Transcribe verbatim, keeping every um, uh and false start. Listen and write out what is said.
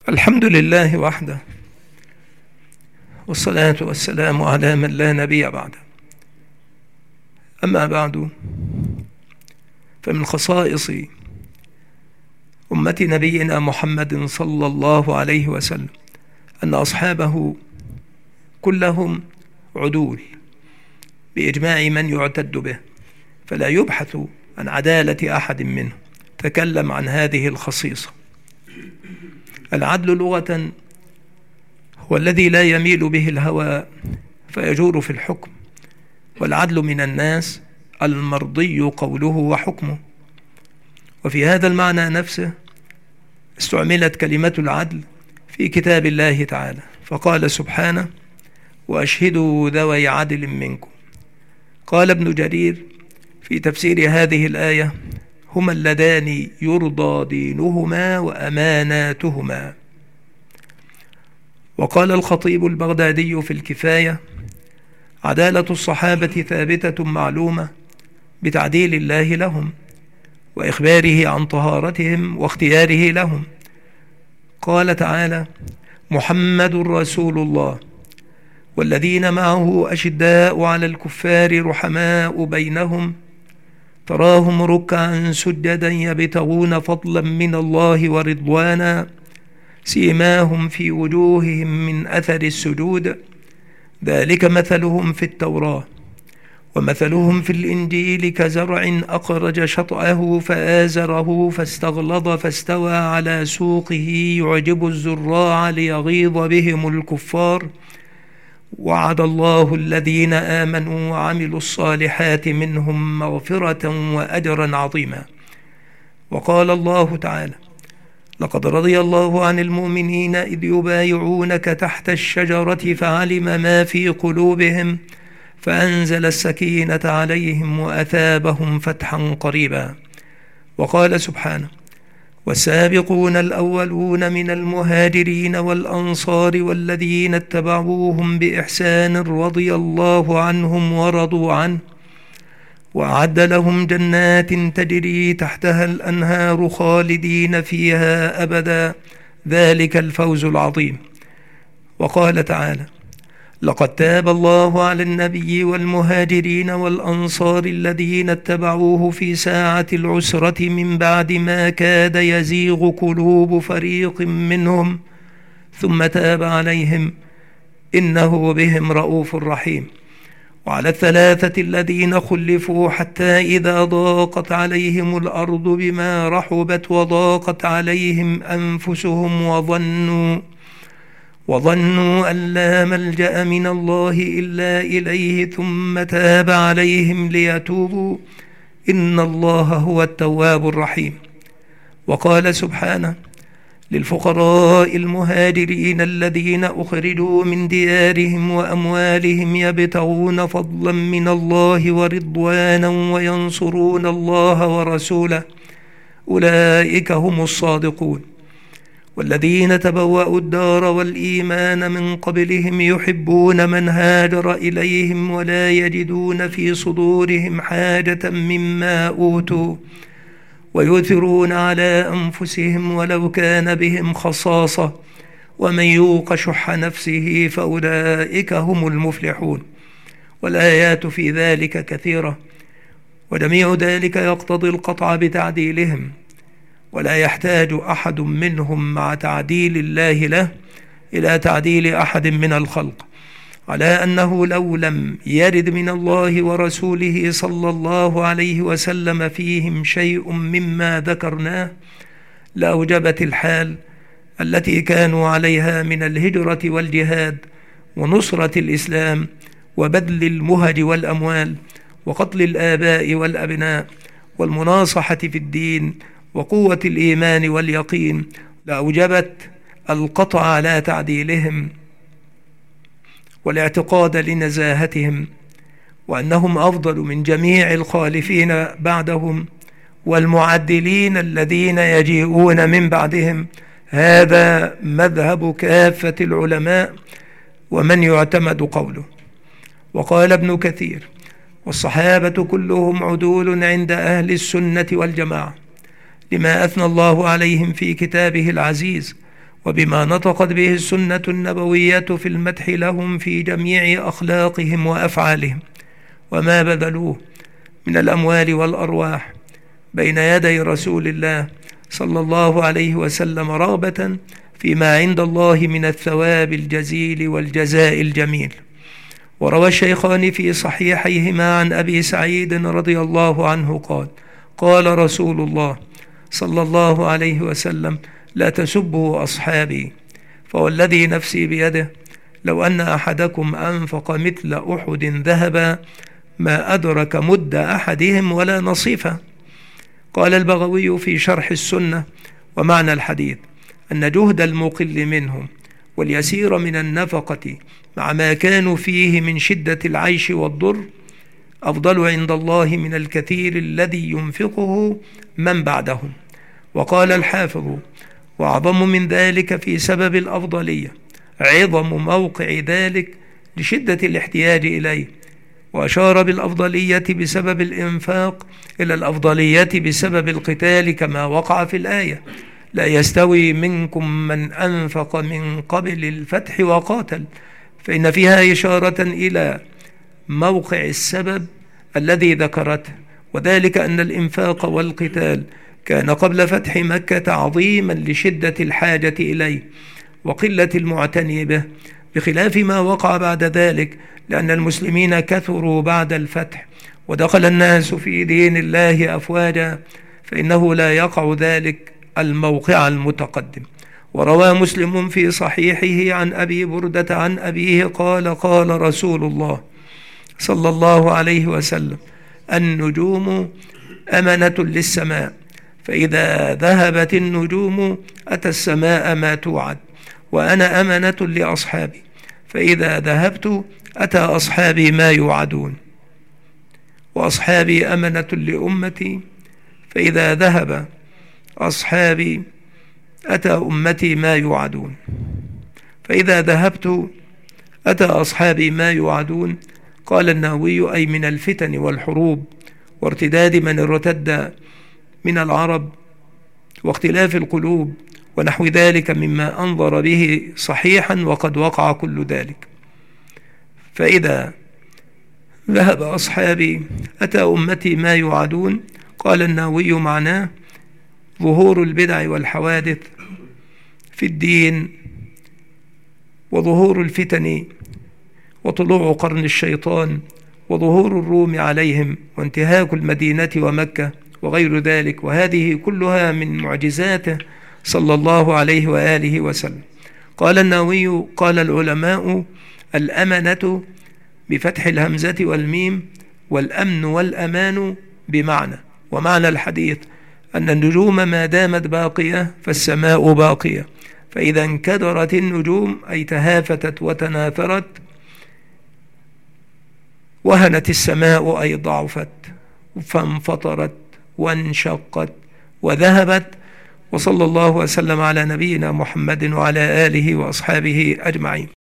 الحمد لله وحده، والصلاة والسلام على من لا نبي بعده. أما بعد، فمن خصائص أمة نبينا محمد صلى الله عليه وسلم أن أصحابه كلهم عدول بإجماع من يعتد به، فلا يبحث عن عدالة أحد منهم. تكلم عن هذه الخصيصة. العدل لغة هو الذي لا يميل به الهوى فيجور في الحكم، والعدل من الناس المرضي قوله وحكمه. وفي هذا المعنى نفسه استعملت كلمة العدل في كتاب الله تعالى، فقال سبحانه: وأشهدوا ذوي عدل منكم. قال ابن جرير في تفسير هذه الآية: هما اللذان يرضى دينهما وأماناتهما. وقال الخطيب البغدادي في الكفاية: عدالة الصحابة ثابتة معلومة بتعديل الله لهم وإخباره عن طهارتهم واختياره لهم. قال تعالى: محمد رسول الله والذين معه أشداء على الكفار رحماء بينهم تراهم ركعا سجدا يبتغون فضلا من الله ورضوانا سيماهم في وجوههم من أثر السجود ذلك مثلهم في التوراة ومثلهم في الإنجيل كزرع أخرج شطأه فآزره فاستغلظ فاستوى على سوقه يعجب الزراع ليغيظ بهم الكفار وعد الله الذين آمنوا وعملوا الصالحات منهم مغفرة وأجرا عظيما. وقال الله تعالى: لقد رضي الله عن المؤمنين إذ يبايعونك تحت الشجرة فعلم ما في قلوبهم فأنزل السكينة عليهم وأثابهم فتحا قريبا. وقال سبحانه: والسابقون الأولون من المهاجرين والأنصار والذين اتبعوهم بإحسان رضي الله عنهم ورضوا عنه وأعد لهم جنات تجري تحتها الأنهار خالدين فيها أبدا ذلك الفوز العظيم. وقال تعالى: لقد تاب الله على النبي والمهاجرين والأنصار الذين اتبعوه في ساعة العسرة من بعد ما كاد يزيغ قلوب فريق منهم ثم تاب عليهم إنه بهم رؤوف رحيم. وعلى الثلاثة الذين خلفوا حتى إذا ضاقت عليهم الأرض بما رحبت وضاقت عليهم أنفسهم وظنوا وظنوا أن لا ملجأ من الله إلا إليه ثم تاب عليهم ليتوبوا إن الله هو التواب الرحيم. وقال سبحانه: للفقراء المهاجرين الذين أخرجوا من ديارهم وأموالهم يبتغون فضلا من الله ورضوانا وينصرون الله ورسوله أولئك هم الصادقون. والذين تبوأوا الدار والإيمان من قبلهم يحبون من هاجر إليهم ولا يجدون في صدورهم حاجة مما أوتوا ويؤثرون على أنفسهم ولو كان بهم خصاصة ومن يوق شح نفسه فأولئك هم المفلحون. والآيات في ذلك كثيرة، وجميع ذلك يقتضي القطع بتعديلهم، ولا يحتاج أحد منهم مع تعديل الله له إلى تعديل أحد من الخلق، على أنه لو لم يرد من الله ورسوله صلى الله عليه وسلم فيهم شيء مما ذكرناه لأوجبت الحال التي كانوا عليها من الهجرة والجهاد ونصرة الإسلام وبذل المهج والأموال وقتل الآباء والأبناء والمناصحة في الدين وقوة الإيمان واليقين، لأوجبت القطع على تعديلهم والاعتقاد لنزاهتهم وأنهم أفضل من جميع الخالفين بعدهم والمعدلين الذين يجيئون من بعدهم. هذا مذهب كافة العلماء ومن يعتمد قوله. وقال ابن كثير: والصحابة كلهم عدول عند أهل السنة والجماعة، لما أثنى الله عليهم في كتابه العزيز وبما نطقت به السنة النبوية في المدح لهم في جميع أخلاقهم وأفعالهم، وما بذلوه من الأموال والأرواح بين يدي رسول الله صلى الله عليه وسلم رغبة فيما عند الله من الثواب الجزيل والجزاء الجميل. وروى الشيخان في صحيحيهما عن أبي سعيد رضي الله عنه قال: قال رسول الله صلى الله عليه وسلم: لا تسبوا أصحابي، فوالذي نفسي بيده لو أن أحدكم أنفق مثل أحد ذهبا ما أدرك مد أحدهم ولا نصيفه. قال البغوي في شرح السنة: ومعنى الحديث أن جهد المقل منهم واليسير من النفقة مع ما كانوا فيه من شدة العيش والضر أفضل عند الله من الكثير الذي ينفقه من بعدهم. وقال الحافظ: وأعظم من ذلك في سبب الأفضلية عظم موقع ذلك لشدة الاحتياج إليه، وأشار بالأفضلية بسبب الإنفاق إلى الأفضلية بسبب القتال كما وقع في الآية: لا يستوي منكم من أنفق من قبل الفتح وقاتل، فإن فيها إشارة إلى موقع السبب الذي ذكرته، وذلك أن الإنفاق والقتال كان قبل فتح مكة عظيما لشدة الحاجة إليه وقلة المعتني به، بخلاف ما وقع بعد ذلك، لأن المسلمين كثروا بعد الفتح ودخل الناس في دين الله أفواجا، فإنه لا يقع ذلك الموقع المتقدم. وروى مسلم في صحيحه عن أبي بردة عن أبيه قال: قال رسول الله صلى الله عليه وسلم: النجوم أمنة للسماء، فإذا ذهبت النجوم أتى السماء ما توعد، وأنا أمنة لأصحابي، فإذا ذهبت أتى أصحابي ما يوعدون، وأصحابي أمنة لأمتي، فإذا ذهب أصحابي أتى أمتي ما يوعدون، فإذا ذهبت أتى أصحابي ما يوعدون. قال النووي: أي من الفتن والحروب وارتداد من ارتد من العرب واختلاف القلوب ونحو ذلك مما أنظر به صحيحا، وقد وقع كل ذلك. فإذا ذهب أصحابي أتى أمتي ما يوعدون. قال النووي: معناه ظهور البدع والحوادث في الدين، وظهور الفتن، وطلوع قرن الشيطان، وظهور الروم عليهم، وانتهاك المدينة ومكة وغير ذلك، وهذه كلها من معجزاته صلى الله عليه وآله وسلم. قال النووي: قال العلماء: الأمنة بفتح الهمزة والميم، والأمن والأمان بمعنى. ومعنى الحديث أن النجوم ما دامت باقية فالسماء باقية، فإذا انكدرت النجوم أي تهافتت وتناثرت وهنت السماء أي ضعفت فانفطرت وانشقت وذهبت. وصلى الله وسلم على نبينا محمد وعلى آله وأصحابه أجمعين.